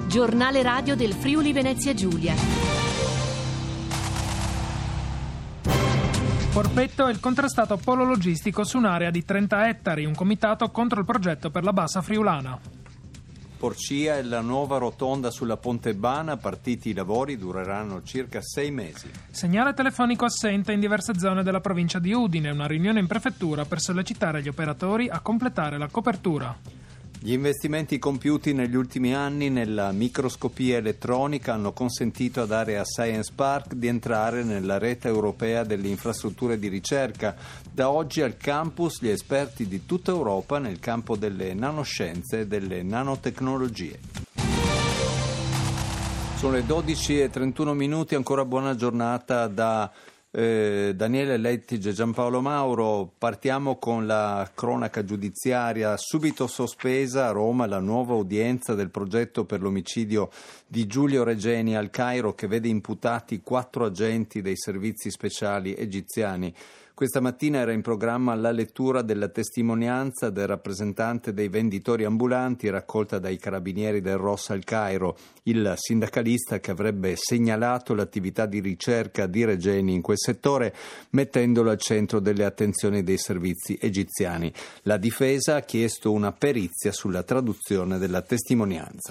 Giornale radio del Friuli Venezia Giulia. Porpetto è il contrastato polo logistico su un'area di 30 ettari, un comitato contro il progetto per la Bassa Friulana. Porcia è la nuova rotonda sulla Pontebana, partiti i lavori dureranno circa 6 mesi. Segnale telefonico assente in diverse zone della provincia di Udine, una riunione in prefettura per sollecitare gli operatori a completare la copertura. Gli investimenti compiuti negli ultimi anni nella microscopia elettronica hanno consentito ad Area Science Park di entrare nella rete europea delle infrastrutture di ricerca. Da oggi al campus gli esperti di tutta Europa nel campo delle nanoscienze e delle nanotecnologie. Sono le 12:31, ancora buona giornata da Daniele Lettige e Giampaolo Mauro. Partiamo con la cronaca giudiziaria. Subito sospesa a Roma la nuova udienza del progetto per l'omicidio di Giulio Regeni al Cairo, che vede imputati 4 agenti dei servizi speciali egiziani. Questa mattina era in programma la lettura della testimonianza del rappresentante dei venditori ambulanti raccolta dai carabinieri del Ross al Cairo, il sindacalista che avrebbe segnalato l'attività di ricerca di Regeni in quel settore, mettendolo al centro delle attenzioni dei servizi egiziani. La difesa ha chiesto una perizia sulla traduzione della testimonianza.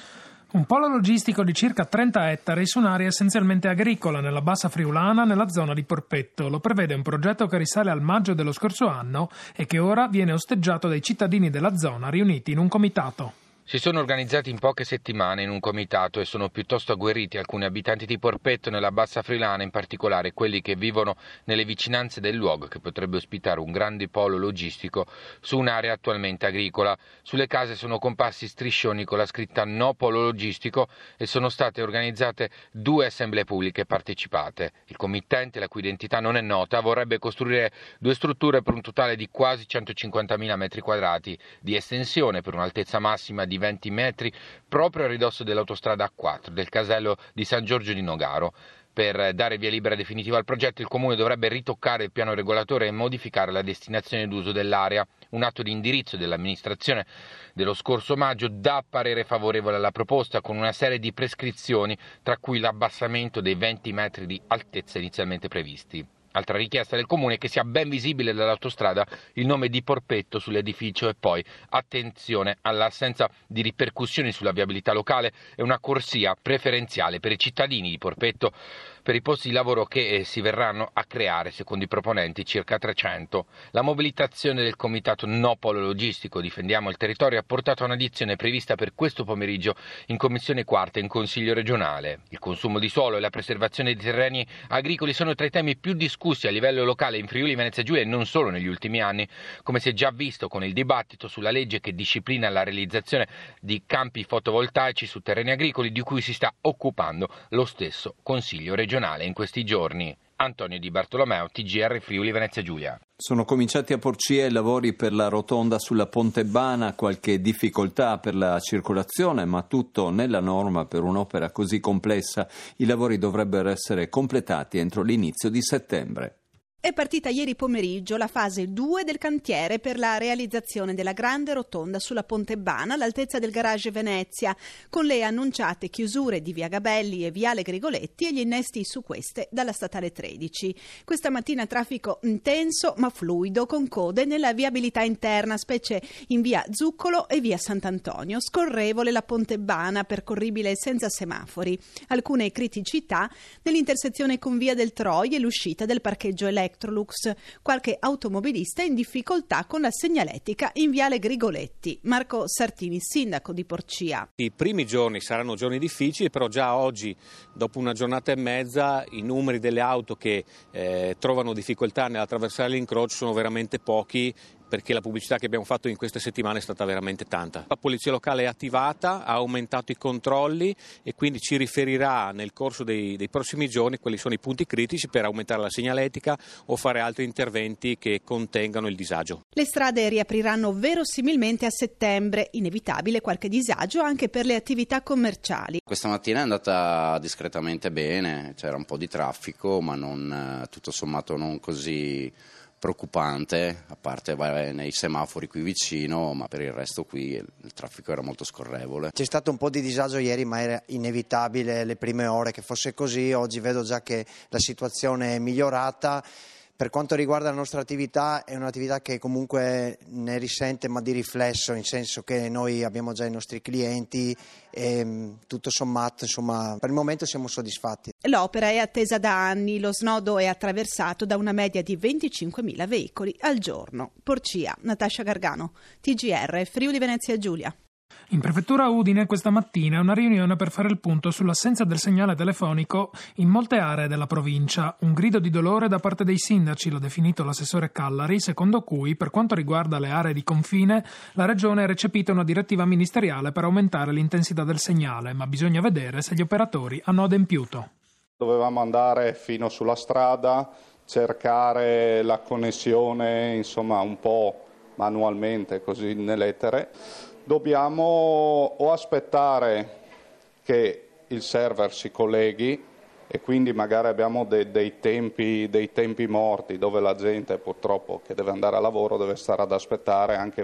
Un polo logistico di circa 30 ettari su un'area essenzialmente agricola nella Bassa Friulana, nella zona di Porpetto. Lo prevede un progetto che risale al maggio dello scorso anno e che ora viene osteggiato dai cittadini della zona riuniti in un comitato. Si sono organizzati in poche settimane in un comitato e sono piuttosto agguerriti alcuni abitanti di Porpetto nella Bassa Friulana, in particolare quelli che vivono nelle vicinanze del luogo che potrebbe ospitare un grande polo logistico su un'area attualmente agricola. Sulle case sono comparsi striscioni con la scritta "No polo logistico" e sono state organizzate 2 assemblee pubbliche partecipate. Il committente, la cui identità non è nota, vorrebbe costruire 2 strutture per un totale di quasi 150.000 metri quadrati di estensione per un'altezza massima di 20 metri proprio a ridosso dell'autostrada A4 del casello di San Giorgio di Nogaro. Per dare via libera definitiva al progetto, il Comune dovrebbe ritoccare il piano regolatore e modificare la destinazione d'uso dell'area. Un atto di indirizzo dell'amministrazione dello scorso maggio dà parere favorevole alla proposta con una serie di prescrizioni, tra cui l'abbassamento dei 20 metri di altezza inizialmente previsti. Altra richiesta del Comune è che sia ben visibile dall'autostrada il nome di Porpetto sull'edificio e poi attenzione all'assenza di ripercussioni sulla viabilità locale e una corsia preferenziale per i cittadini di Porpetto per i posti di lavoro che si verranno a creare, secondo i proponenti, circa 300. La mobilitazione del comitato No Polo Logistico Difendiamo il Territorio ha portato a un'audizione prevista per questo pomeriggio in Commissione Quarta in Consiglio regionale. Il consumo di suolo e la preservazione di terreni agricoli sono tra i temi più discussi a livello locale in Friuli Venezia Giulia e non solo negli ultimi anni, come si è già visto con il dibattito sulla legge che disciplina la realizzazione di campi fotovoltaici su terreni agricoli, di cui si sta occupando lo stesso Consiglio regionale in questi giorni. Antonio Di Bartolomeo, TGR Friuli Venezia Giulia. Sono cominciati a Porcia i lavori per la rotonda sulla Pontebana, qualche difficoltà per la circolazione, ma tutto nella norma per un'opera così complessa. I lavori dovrebbero essere completati entro l'inizio di settembre. È partita ieri pomeriggio la fase 2 del cantiere per la realizzazione della grande rotonda sulla Pontebana all'altezza del garage Venezia, con le annunciate chiusure di via Gabelli e viale Grigoletti e gli innesti su queste dalla statale 13. Questa mattina traffico intenso ma fluido, con code nella viabilità interna, specie in via Zuccolo e via Sant'Antonio. Scorrevole la Pontebana, percorribile senza semafori. Alcune criticità nell'intersezione con via del Troi e l'uscita del parcheggio Electrolux. Qualche automobilista in difficoltà con la segnaletica in viale Grigoletti. Marco Sartini, sindaco di Porcia. I primi giorni saranno giorni difficili, però già oggi, dopo una giornata e mezza, i numeri delle auto che trovano difficoltà nell'attraversare l'incrocio sono veramente pochi, perché la pubblicità che abbiamo fatto in queste settimane è stata veramente tanta. La polizia locale è attivata, ha aumentato i controlli e quindi ci riferirà nel corso dei prossimi giorni quali sono i punti critici per aumentare la segnaletica o fare altri interventi che contengano il disagio. Le strade riapriranno verosimilmente a settembre, inevitabile qualche disagio anche per le attività commerciali. Questa mattina è andata discretamente bene, c'era un po' di traffico, ma non tutto sommato non così preoccupante, a parte nei semafori qui vicino, ma per il resto qui il traffico era molto scorrevole. C'è stato un po' di disagio ieri, ma era inevitabile le prime ore che fosse così. Oggi vedo già che la situazione è migliorata. Per quanto riguarda la nostra attività, è un'attività che comunque ne risente, ma di riflesso, nel senso che noi abbiamo già i nostri clienti e tutto sommato, insomma, per il momento siamo soddisfatti. L'opera è attesa da anni, lo snodo è attraversato da una media di 25.000 veicoli al giorno. Porcia, Natascia Gargano, TGR, Friuli Venezia Giulia. In prefettura Udine questa mattina una riunione per fare il punto sull'assenza del segnale telefonico in molte aree della provincia. Un grido di dolore da parte dei sindaci, l'ha definito l'assessore Callari, secondo cui, per quanto riguarda le aree di confine, la Regione ha recepito una direttiva ministeriale per aumentare l'intensità del segnale, ma bisogna vedere se gli operatori hanno adempiuto. Dovevamo andare fino sulla strada, cercare la connessione, insomma, un po' manualmente, così nell'etere. Dobbiamo o aspettare che il server si colleghi e quindi magari abbiamo dei tempi morti dove la gente purtroppo che deve andare a lavoro deve stare ad aspettare anche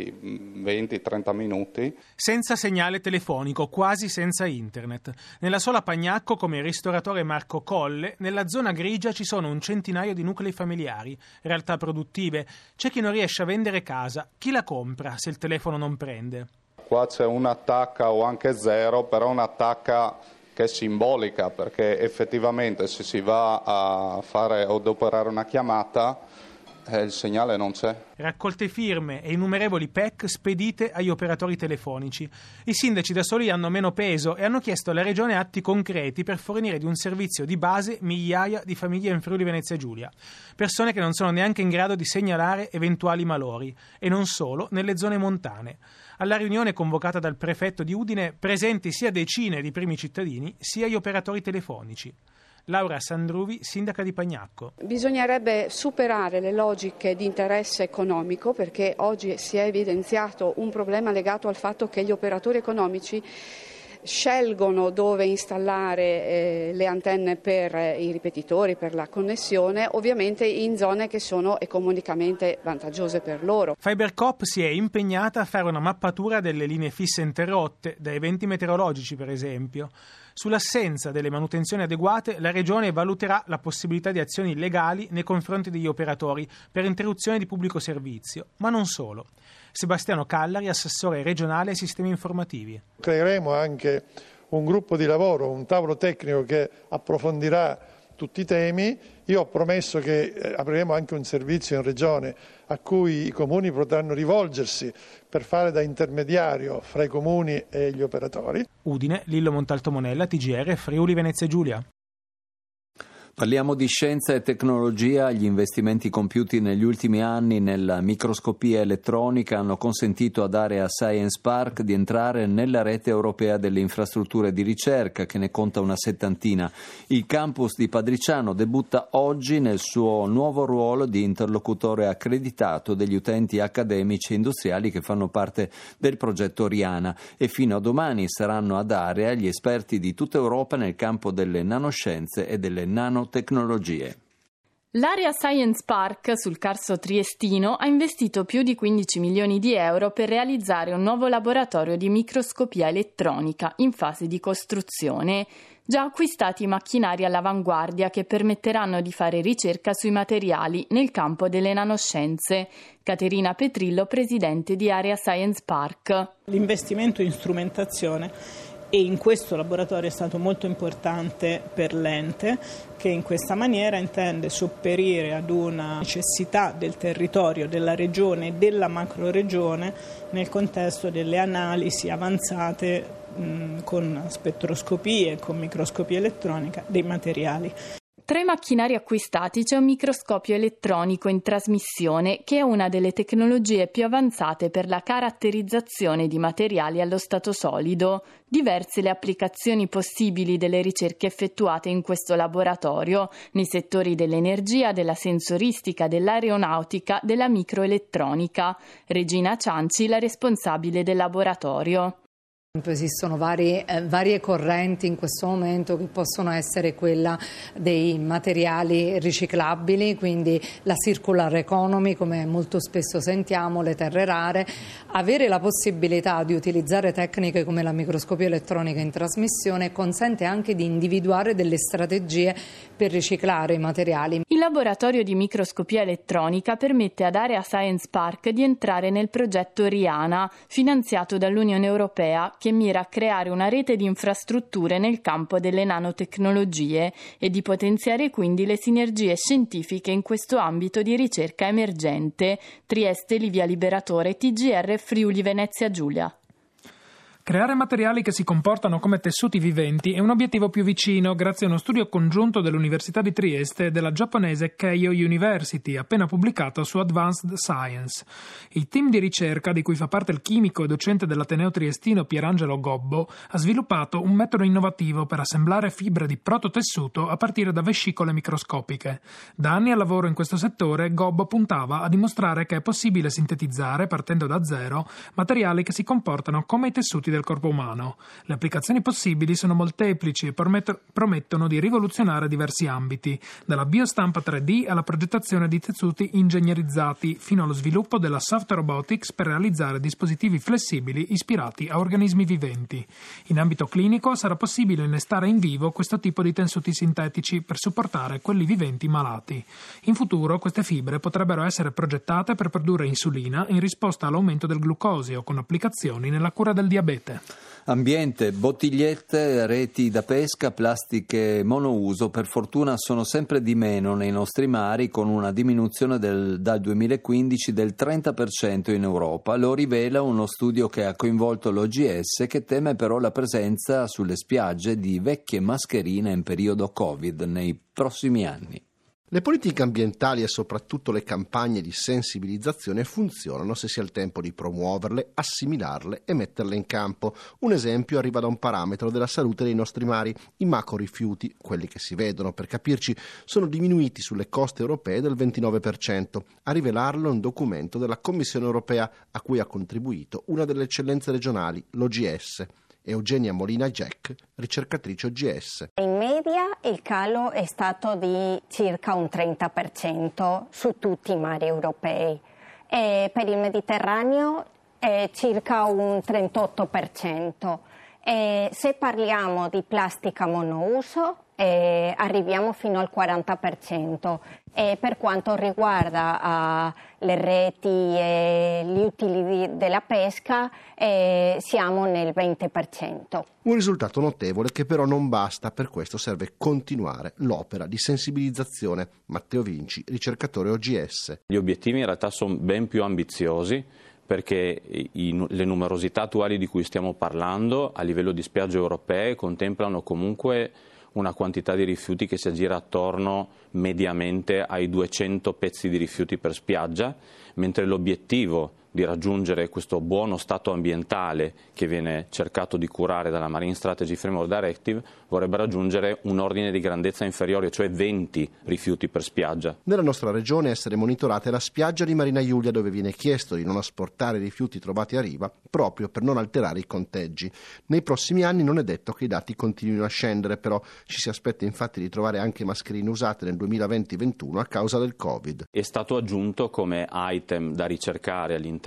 20-30 minuti. Senza segnale telefonico, quasi senza internet. Nella sola Pagnacco, come il ristoratore Marco Colle, nella zona grigia ci sono un centinaio di nuclei familiari, realtà produttive. C'è chi non riesce a vendere casa, chi la compra se il telefono non prende. Qua c'è un'attacca o anche zero, però un'attacca che è simbolica, perché effettivamente se si va a fare o ad operare una chiamata il segnale non c'è. Raccolte firme e innumerevoli PEC spedite agli operatori telefonici. I sindaci da soli hanno meno peso e hanno chiesto alla Regione atti concreti per fornire di un servizio di base migliaia di famiglie in Friuli Venezia Giulia. Persone che non sono neanche in grado di segnalare eventuali malori, e non solo nelle zone montane. Alla riunione convocata dal prefetto di Udine, presenti sia decine di primi cittadini sia gli operatori telefonici. Laura Sandruvi, sindaca di Pagnacco. Bisognerebbe superare le logiche di interesse economico, perché oggi si è evidenziato un problema legato al fatto che gli operatori economici scelgono dove installare le antenne per i ripetitori, per la connessione, ovviamente in zone che sono economicamente vantaggiose per loro. Fibercoop si è impegnata a fare una mappatura delle linee fisse interrotte, da eventi meteorologici per esempio. Sull'assenza delle manutenzioni adeguate, la Regione valuterà la possibilità di azioni legali nei confronti degli operatori per interruzione di pubblico servizio, ma non solo. Sebastiano Callari, assessore regionale ai sistemi informativi. Creeremo anche un gruppo di lavoro, un tavolo tecnico che approfondirà tutti i temi. Io ho promesso che apriremo anche un servizio in Regione a cui i comuni potranno rivolgersi per fare da intermediario fra i comuni e gli operatori. Udine, Lillo Montalto Monella, TGR, Friuli Venezia Giulia. Parliamo di scienza e tecnologia. Gli investimenti compiuti negli ultimi anni nella microscopia elettronica hanno consentito ad Area Science Park di entrare nella rete europea delle infrastrutture di ricerca, che ne conta una 70. Il campus di Padriciano debutta oggi nel suo nuovo ruolo di interlocutore accreditato degli utenti accademici e industriali che fanno parte del progetto Oriana, e fino a domani saranno ad Area gli esperti di tutta Europa nel campo delle nanoscienze e delle nanotecnologie. L'Area Science Park sul Carso triestino ha investito più di 15 milioni di euro per realizzare un nuovo laboratorio di microscopia elettronica in fase di costruzione. Già acquistati macchinari all'avanguardia che permetteranno di fare ricerca sui materiali nel campo delle nanoscienze. Caterina Petrillo, presidente di Area Science Park. L'investimento in strumentazione e in questo laboratorio è stato molto importante per l'ente, che in questa maniera intende sopperire ad una necessità del territorio, della regione e della macroregione nel contesto delle analisi avanzate con spettroscopie e con microscopia elettronica dei materiali. Tra i macchinari acquistati c'è un microscopio elettronico in trasmissione, che è una delle tecnologie più avanzate per la caratterizzazione di materiali allo stato solido. Diverse le applicazioni possibili delle ricerche effettuate in questo laboratorio, nei settori dell'energia, della sensoristica, dell'aeronautica, della microelettronica. Regina Cianci, la responsabile del laboratorio. Esistono varie correnti in questo momento, che possono essere quella dei materiali riciclabili, quindi la circular economy, come molto spesso sentiamo, le terre rare. Avere la possibilità di utilizzare tecniche come la microscopia elettronica in trasmissione consente anche di individuare delle strategie per riciclare i materiali. Il laboratorio di microscopia elettronica permette ad Area Science Park di entrare nel progetto RIANA, finanziato dall'Unione Europea, che mira a creare una rete di infrastrutture nel campo delle nanotecnologie e di potenziare quindi le sinergie scientifiche in questo ambito di ricerca emergente. Trieste, Livia Liberatore, TGR Friuli Venezia Giulia. Creare materiali che si comportano come tessuti viventi è un obiettivo più vicino grazie a uno studio congiunto dell'Università di Trieste e della giapponese Keio University, appena pubblicato su Advanced Science. Il team di ricerca, di cui fa parte il chimico e docente dell'Ateneo Triestino Pierangelo Gobbo, ha sviluppato un metodo innovativo per assemblare fibre di prototessuto a partire da vescicole microscopiche. Da anni al lavoro in questo settore, Gobbo puntava a dimostrare che è possibile sintetizzare, partendo da zero, materiali che si comportano come i tessuti del corpo umano. Le applicazioni possibili sono molteplici e promettono di rivoluzionare diversi ambiti, dalla biostampa 3D alla progettazione di tessuti ingegnerizzati, fino allo sviluppo della soft robotics per realizzare dispositivi flessibili ispirati a organismi viventi. In ambito clinico sarà possibile innestare in vivo questo tipo di tessuti sintetici per supportare quelli viventi malati. In futuro queste fibre potrebbero essere progettate per produrre insulina in risposta all'aumento del glucosio, con applicazioni nella cura del diabete. Ambiente, bottigliette, reti da pesca, plastiche monouso per fortuna sono sempre di meno nei nostri mari, con una diminuzione dal 2015 del 30% in Europa. Lo rivela uno studio che ha coinvolto l'OGS, che teme però la presenza sulle spiagge di vecchie mascherine in periodo Covid nei prossimi anni. Le politiche ambientali e soprattutto le campagne di sensibilizzazione funzionano se si ha il tempo di promuoverle, assimilarle e metterle in campo. Un esempio arriva da un parametro della salute dei nostri mari. I macrorifiuti, quelli che si vedono per capirci, sono diminuiti sulle coste europee del 29%. A rivelarlo un documento della Commissione europea a cui ha contribuito una delle eccellenze regionali, l'OGS. Eugenia Molina Jack, ricercatrice OGS. In media il calo è stato di circa un 30% su tutti i mari europei e per il Mediterraneo è circa un 38%. E se parliamo di plastica monouso arriviamo fino al 40%. E per quanto riguarda le reti e gli utili della pesca siamo nel 20%. Un risultato notevole che però non basta, per questo serve continuare l'opera di sensibilizzazione. Matteo Vinci, ricercatore OGS. Gli obiettivi in realtà sono ben più ambiziosi, perché le numerosità attuali di cui stiamo parlando a livello di spiagge europee contemplano comunque una quantità di rifiuti che si aggira attorno mediamente ai 200 pezzi di rifiuti per spiaggia, mentre l'obiettivo di raggiungere questo buono stato ambientale che viene cercato di curare dalla Marine Strategy Framework Directive vorrebbe raggiungere un ordine di grandezza inferiore, cioè 20 rifiuti per spiaggia. Nella nostra regione essere monitorata è la spiaggia di Marina Iulia, dove viene chiesto di non asportare rifiuti trovati a riva proprio per non alterare i conteggi. Nei prossimi anni non è detto che i dati continuino a scendere, però ci si aspetta infatti di trovare anche mascherine usate nel 2020-21 a causa del Covid. È stato aggiunto come item da ricercare all'interno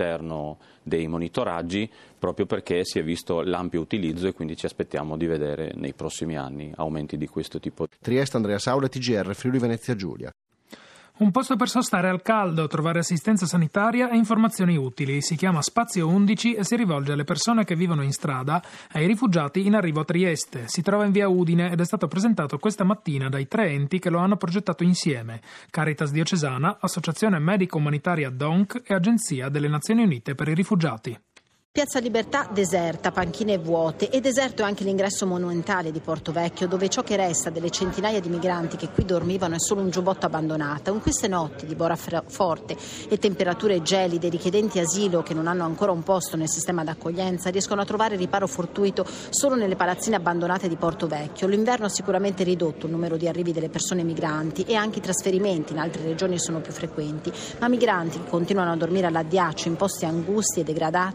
dei monitoraggi proprio perché si è visto l'ampio utilizzo e quindi ci aspettiamo di vedere nei prossimi anni aumenti di questo tipo. Trieste, Andrea Saula, TGR Friuli Venezia Giulia. Un posto per sostare al caldo, trovare assistenza sanitaria e informazioni utili. Si chiama Spazio 11 e si rivolge alle persone che vivono in strada, ai rifugiati in arrivo a Trieste. Si trova in via Udine ed è stato presentato questa mattina dai 3 enti che lo hanno progettato insieme: Caritas Diocesana, Associazione Medica Umanitaria DONC e Agenzia delle Nazioni Unite per i Rifugiati. Piazza Libertà deserta, panchine vuote e deserto anche l'ingresso monumentale di Porto Vecchio, dove ciò che resta delle centinaia di migranti che qui dormivano è solo un giubbotto abbandonata. Queste notti di bora forte e temperature gelide, i richiedenti asilo che non hanno ancora un posto nel sistema d'accoglienza riescono a trovare riparo fortuito solo nelle palazzine abbandonate di Porto Vecchio. L'inverno ha sicuramente ridotto il numero di arrivi delle persone migranti e anche i trasferimenti in altre regioni sono più frequenti, ma migranti che continuano a dormire all'addiaccio in posti angusti e degradati se ne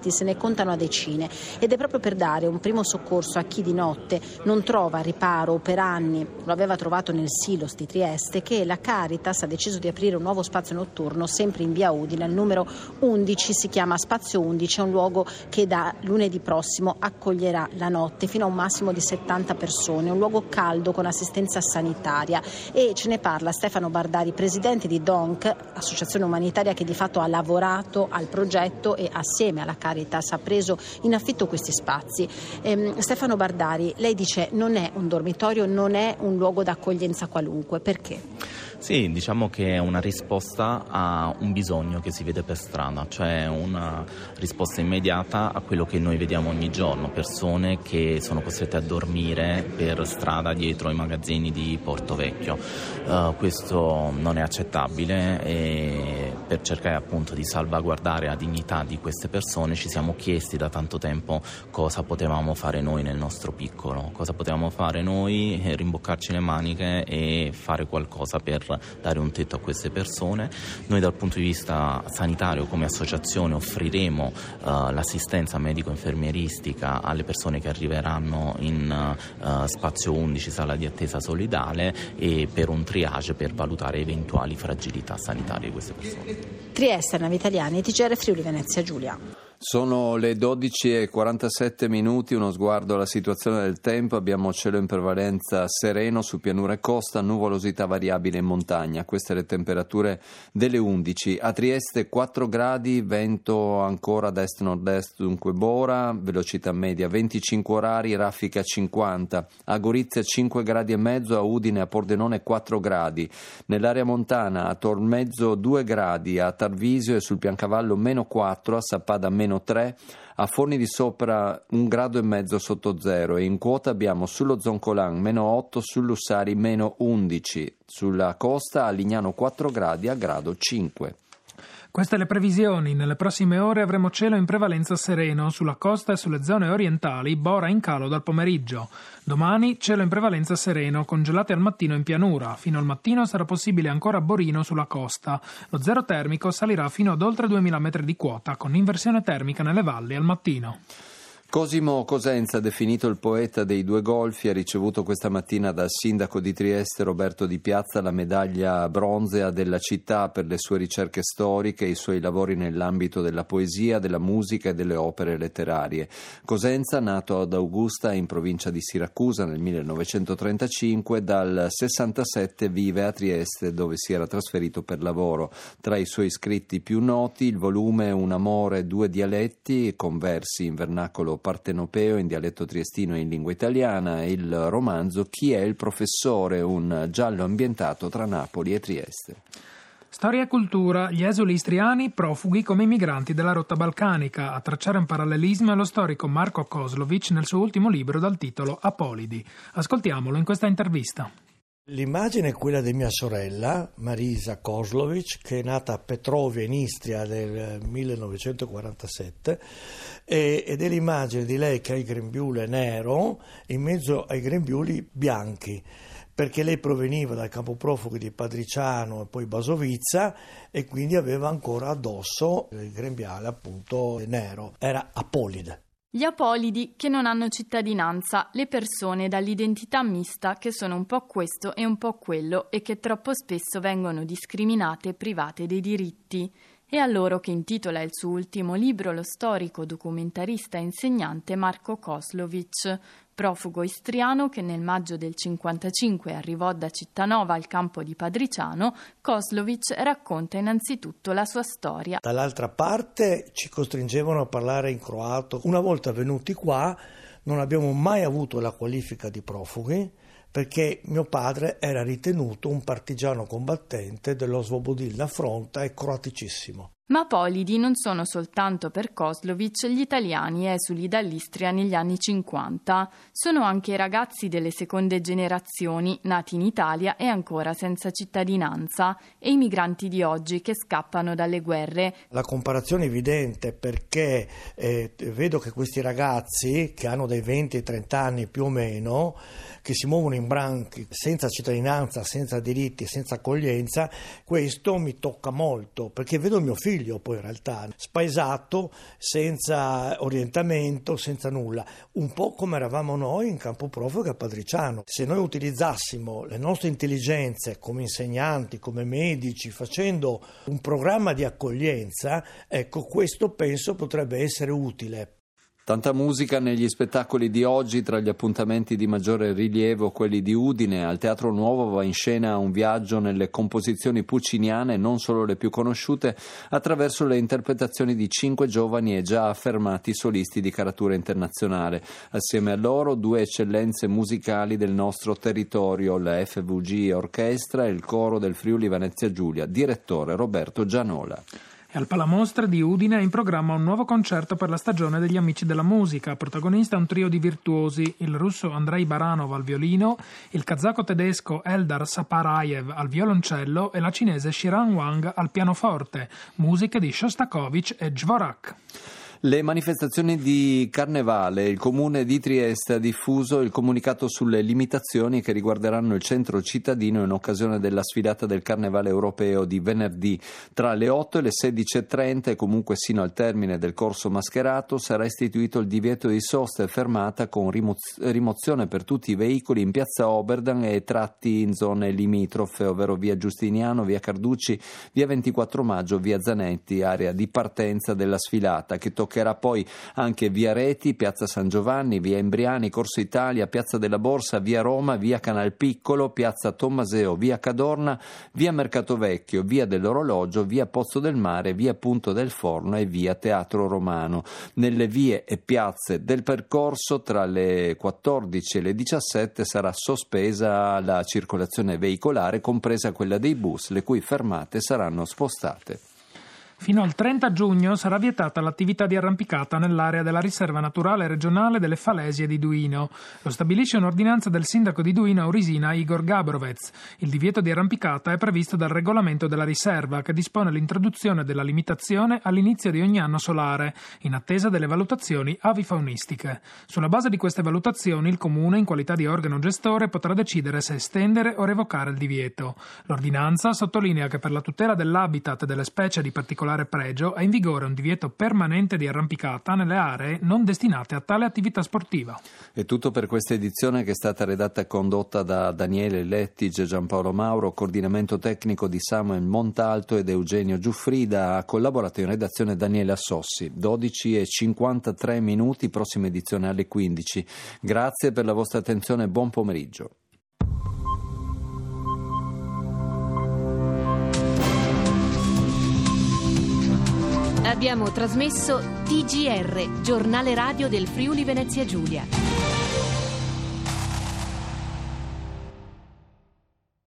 contano a decine, ed è proprio per dare un primo soccorso a chi di notte non trova riparo per anni, lo aveva trovato nel Silos di Trieste, che la Caritas ha deciso di aprire un nuovo spazio notturno sempre in via Udine, il numero 11, si chiama Spazio 11, è un luogo che da lunedì prossimo accoglierà la notte fino a un massimo di 70 persone, un luogo caldo con assistenza sanitaria, e ce ne parla Stefano Bardari, presidente di DONC, associazione umanitaria che di fatto ha lavorato al progetto e assieme alla Caritas ha preso in affitto questi spazi. Stefano Bardari, lei dice non è un dormitorio, non è un luogo d'accoglienza qualunque, perché? Sì, diciamo che è una risposta a un bisogno che si vede per strada, cioè una risposta immediata a quello che noi vediamo ogni giorno, persone che sono costrette a dormire per strada dietro ai magazzini di Porto Vecchio. Questo non è accettabile e per cercare appunto di salvaguardare la dignità di queste persone ci siamo chiesti da tanto tempo cosa potevamo fare noi nel nostro piccolo, cosa potevamo fare noi, rimboccarci le maniche e fare qualcosa per dare un tetto a queste persone. Noi dal punto di vista sanitario come associazione offriremo l'assistenza medico-infermieristica alle persone che arriveranno in spazio 11, sala di attesa solidale, e per un triage per valutare eventuali fragilità sanitarie di queste persone. Trieste, Navitaliani, TGR Friuli Venezia Giulia. Sono le 12:47, uno sguardo alla situazione del tempo. Abbiamo cielo in prevalenza sereno su pianura e costa, nuvolosità variabile in montagna. Queste le temperature delle 11. A Trieste 4 gradi, vento ancora da est-nord-est, dunque Bora, velocità media 25 orari, raffica 50. A Gorizia 5 gradi e mezzo, a Udine, a Pordenone 4 gradi. Nell'area montana a Tormezzo 2 gradi, a Tarvisio e sul Piancavallo meno 4, a Sappada meno 3, a Forni di Sopra 1,5 gradi sotto zero, e in quota abbiamo sullo Zoncolan meno 8, sull'Ussari meno 11, sulla costa a Lignano 4 gradi, a Grado 5. Queste le previsioni. Nelle prossime ore avremo cielo in prevalenza sereno sulla costa e sulle zone orientali, Bora in calo dal pomeriggio. Domani cielo in prevalenza sereno, congelate al mattino in pianura. Fino al mattino sarà possibile ancora Borino sulla costa. Lo zero termico salirà fino ad oltre 2000 metri di quota, con inversione termica nelle valli al mattino. Cosimo Cosenza, definito il poeta dei due golfi, ha ricevuto questa mattina dal sindaco di Trieste Roberto Di Piazza la medaglia bronzea della città per le sue ricerche storiche e i suoi lavori nell'ambito della poesia, della musica e delle opere letterarie. Cosenza, nato ad Augusta in provincia di Siracusa nel 1935, dal 67 vive a Trieste dove si era trasferito per lavoro. Tra i suoi scritti più noti il volume Un amore, due dialetti, con versi in vernacolo partenopeo, in dialetto triestino e in lingua italiana, e il romanzo Chi è il professore, un giallo ambientato tra Napoli e Trieste. Storia e cultura, gli esuli istriani profughi come i migranti della rotta balcanica. A tracciare un parallelismo è lo storico Marko Kozlovic nel suo ultimo libro dal titolo Apolidi. Ascoltiamolo in questa intervista. L'immagine è quella di mia sorella, Marisa Kozlovic, che è nata a Petrovia in Istria nel 1947, ed è l'immagine di lei che ha il grembiule nero in mezzo ai grembiuli bianchi, perché lei proveniva dal campo profughi di Padriciano e poi Basovizza e quindi aveva ancora addosso il grembiale appunto nero, era apolide. Gli apolidi che non hanno cittadinanza, le persone dall'identità mista che sono un po' questo e un po' quello e che troppo spesso vengono discriminate e private dei diritti. È a loro che intitola il suo ultimo libro lo storico, documentarista e insegnante Marko Kozlovic, profugo istriano che nel maggio del 1955 arrivò da Cittanova al campo di Padriciano. Kozlovic racconta innanzitutto la sua storia. Dall'altra parte ci costringevano a parlare in croato. Una volta venuti qua non abbiamo mai avuto la qualifica di profughi, perché mio padre era ritenuto un partigiano combattente dello Slobodilna Fronta e croaticissimo. Ma apolidi non sono soltanto per Kozlovic gli italiani esuli dall'Istria negli anni 50, sono anche i ragazzi delle seconde generazioni nati in Italia e ancora senza cittadinanza, e i migranti di oggi che scappano dalle guerre. La comparazione è evidente perché vedo che questi ragazzi che hanno dai 20 ai 30 anni più o meno, che si muovono in branchi senza cittadinanza, senza diritti, senza accoglienza, questo mi tocca molto, perché vedo mio figlio Giglio, poi in realtà spaesato, senza orientamento, senza nulla, un po' come eravamo noi in Campo Profughi a Padriciano. Se noi utilizzassimo le nostre intelligenze come insegnanti, come medici, facendo un programma di accoglienza, ecco, questo penso potrebbe essere utile. Tanta musica negli spettacoli di oggi, tra gli appuntamenti di maggiore rilievo quelli di Udine. Al Teatro Nuovo va in scena un viaggio nelle composizioni pucciniane, non solo le più conosciute, attraverso le interpretazioni di 5 giovani e già affermati solisti di caratura internazionale. Assieme a loro 2 eccellenze musicali del nostro territorio, la FVG Orchestra e il Coro del Friuli Venezia Giulia, direttore Roberto Gianola. E al Palamostre di Udine è in programma un nuovo concerto per la stagione degli Amici della Musica. Protagonista un trio di virtuosi, il russo Andrei Baranov al violino, il kazako tedesco Eldar Saparayev al violoncello e la cinese Shiran Wang al pianoforte, musiche di Shostakovich e Dvorak. Le manifestazioni di Carnevale. Il Comune di Trieste ha diffuso il comunicato sulle limitazioni che riguarderanno il centro cittadino in occasione della sfilata del Carnevale europeo di venerdì. Tra le 8 e le 16.30 e comunque sino al termine del corso mascherato sarà istituito il divieto di sosta e fermata con rimozione per tutti i veicoli in piazza Oberdan e tratti in zone limitrofe, ovvero via Giustiniano, via Carducci, via 24 Maggio, via Zanetti, area di partenza della sfilata, che toccherà poi anche via Reti, piazza San Giovanni, via Embriani, Corso Italia, piazza della Borsa, via Roma, via Canal Piccolo, piazza Tommaseo, via Cadorna, via Mercato Vecchio, via dell'Orologio, via Pozzo del Mare, via Punto del Forno e via Teatro Romano. Nelle vie e piazze del percorso tra le 14 e le 17 sarà sospesa la circolazione veicolare, compresa quella dei bus, le cui fermate saranno spostate. Fino al 30 giugno sarà vietata l'attività di arrampicata nell'area della riserva naturale regionale delle Falesie di Duino. Lo stabilisce un'ordinanza del sindaco di Duino Aurisina Igor Gabrovec. Il divieto di arrampicata è previsto dal regolamento della riserva, che dispone l'introduzione della limitazione all'inizio di ogni anno solare, in attesa delle valutazioni avifaunistiche. Sulla base di queste valutazioni il Comune, in qualità di organo gestore, potrà decidere se estendere o revocare il divieto. L'ordinanza sottolinea che per la tutela dell'habitat e delle specie di particolare pregio è in vigore un divieto permanente di arrampicata nelle aree non destinate a tale attività sportiva. È tutto per questa edizione, che è stata redatta e condotta da Daniele Lettige e Giampaolo Mauro, coordinamento tecnico di Samuel Montalto ed Eugenio Giuffrida, ha collaborato in redazione Daniele Assossi. 12:53, prossima edizione alle 15. Grazie per la vostra attenzione e buon pomeriggio. Abbiamo trasmesso TGR, giornale radio del Friuli Venezia Giulia.